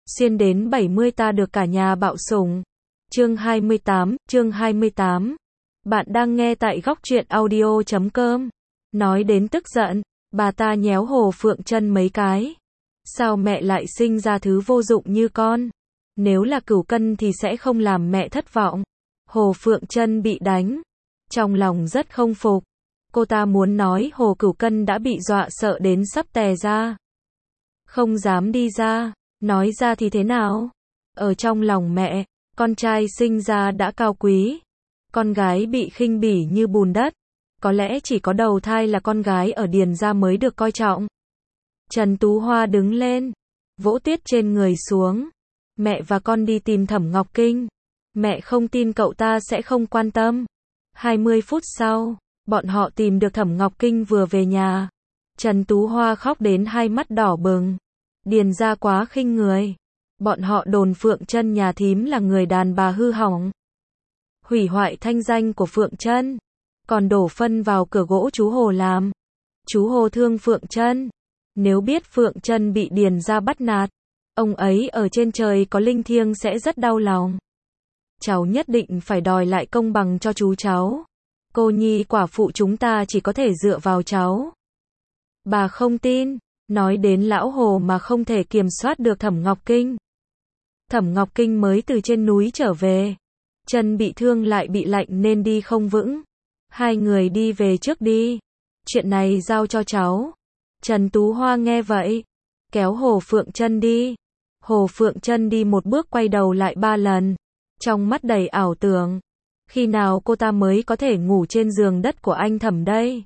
xuyên đến 70 ta được cả nhà bạo sủng. Chương 28. Bạn đang nghe tại góc truyện audio.com. Nói đến tức giận, bà ta nhéo Hồ Phượng Trân mấy cái. Sao mẹ lại sinh ra thứ vô dụng như con? Nếu là Cửu Cân thì sẽ không làm mẹ thất vọng. Hồ Phượng Trân bị đánh, trong lòng rất không phục. Cô ta muốn nói Hồ Cửu Cân đã bị dọa sợ đến sắp tè ra. Không dám đi ra, nói ra thì thế nào? Ở trong lòng mẹ, con trai sinh ra đã cao quý. Con gái bị khinh bỉ như bùn đất. Có lẽ chỉ có đầu thai là con gái ở Điền gia mới được coi trọng. Trần Tú Hoa đứng lên, vỗ Tuyết trên người xuống. Mẹ và con đi tìm Thẩm Ngọc Kinh. Mẹ không tin cậu ta sẽ không quan tâm. 20 phút sau, bọn họ tìm được Thẩm Ngọc Kinh vừa về nhà. Trần Tú Hoa khóc đến hai mắt đỏ bừng. Điền gia quá khinh người. Bọn họ đồn Phượng Trân nhà thím là người đàn bà hư hỏng, hủy hoại thanh danh của Phượng Trân, còn đổ phân vào cửa gỗ chú Hồ làm. Chú Hồ thương Phượng Trân. Nếu biết Phượng Trân bị Điền gia bắt nạt, ông ấy ở trên trời có linh thiêng sẽ rất đau lòng. Cháu nhất định phải đòi lại công bằng cho chú cháu. Cô nhi quả phụ chúng ta chỉ có thể dựa vào cháu. Bà không tin. Nói đến lão Hồ mà không thể kiểm soát được Thẩm Ngọc Kinh. Thẩm Ngọc Kinh mới từ trên núi trở về. Chân bị thương lại bị lạnh nên đi không vững. Hai người đi về trước đi. Chuyện này giao cho cháu. Trần Tú Hoa nghe vậy, kéo Hồ Phượng Trân đi. Hồ Phượng Trân đi một bước quay đầu lại 3 lần. Trong mắt đầy ảo tưởng. Khi nào cô ta mới có thể ngủ trên giường đất của anh Thẩm đây?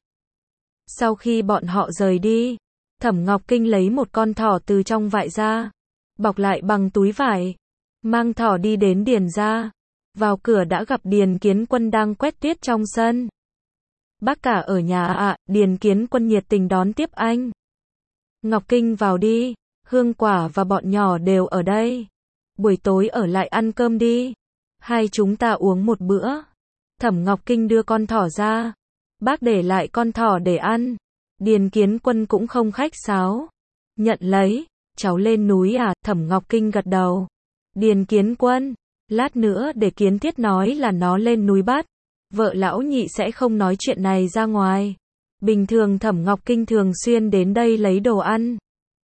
Sau khi bọn họ rời đi, Thẩm Ngọc Kinh lấy một con thỏ từ trong vại ra, bọc lại bằng túi vải, mang thỏ đi đến Điền gia. Vào cửa đã gặp Điền Kiến Quân đang quét tuyết trong sân. Bác cả ở nhà ạ, Điền Kiến Quân nhiệt tình đón tiếp anh. Ngọc Kinh vào đi, Hương Quả và bọn nhỏ đều ở đây. Buổi tối ở lại ăn cơm đi. Hai chúng ta uống một bữa. Thẩm Ngọc Kinh đưa con thỏ ra. Bác để lại con thỏ để ăn. Điền Kiến Quân cũng không khách sáo. Nhận lấy. Cháu lên núi à? Thẩm Ngọc Kinh gật đầu. Điền Kiến Quân, lát nữa để Kiến Thiết nói là nó lên núi bắt. Vợ lão nhị sẽ không nói chuyện này ra ngoài. Bình thường Thẩm Ngọc Kinh thường xuyên đến đây lấy đồ ăn.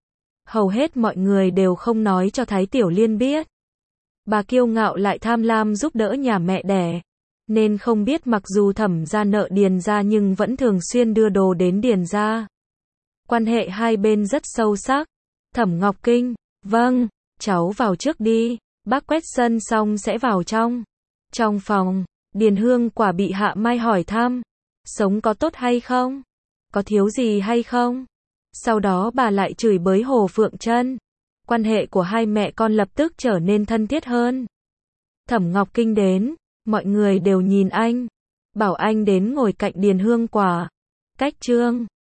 Hầu hết mọi người đều không nói cho Thái Tiểu Liên biết. Bà kiêu ngạo lại tham lam giúp đỡ nhà mẹ đẻ, nên không biết mặc dù Thẩm gia nợ Điền gia nhưng vẫn thường xuyên đưa đồ đến Điền gia. Quan hệ hai bên rất sâu sắc. Thẩm Ngọc Kinh, vâng, cháu vào trước đi, bác quét sân xong sẽ vào trong. Trong phòng, Điền Hương Quả bị Hạ Mai hỏi thăm, sống có tốt hay không? Có thiếu gì hay không? Sau đó bà lại chửi bới Hồ Phượng Trân. Quan hệ của hai mẹ con lập tức trở nên thân thiết hơn. Thẩm Ngọc Kinh đến, mọi người đều nhìn anh, bảo anh đến ngồi cạnh Điền Hương Quả. Cách Trương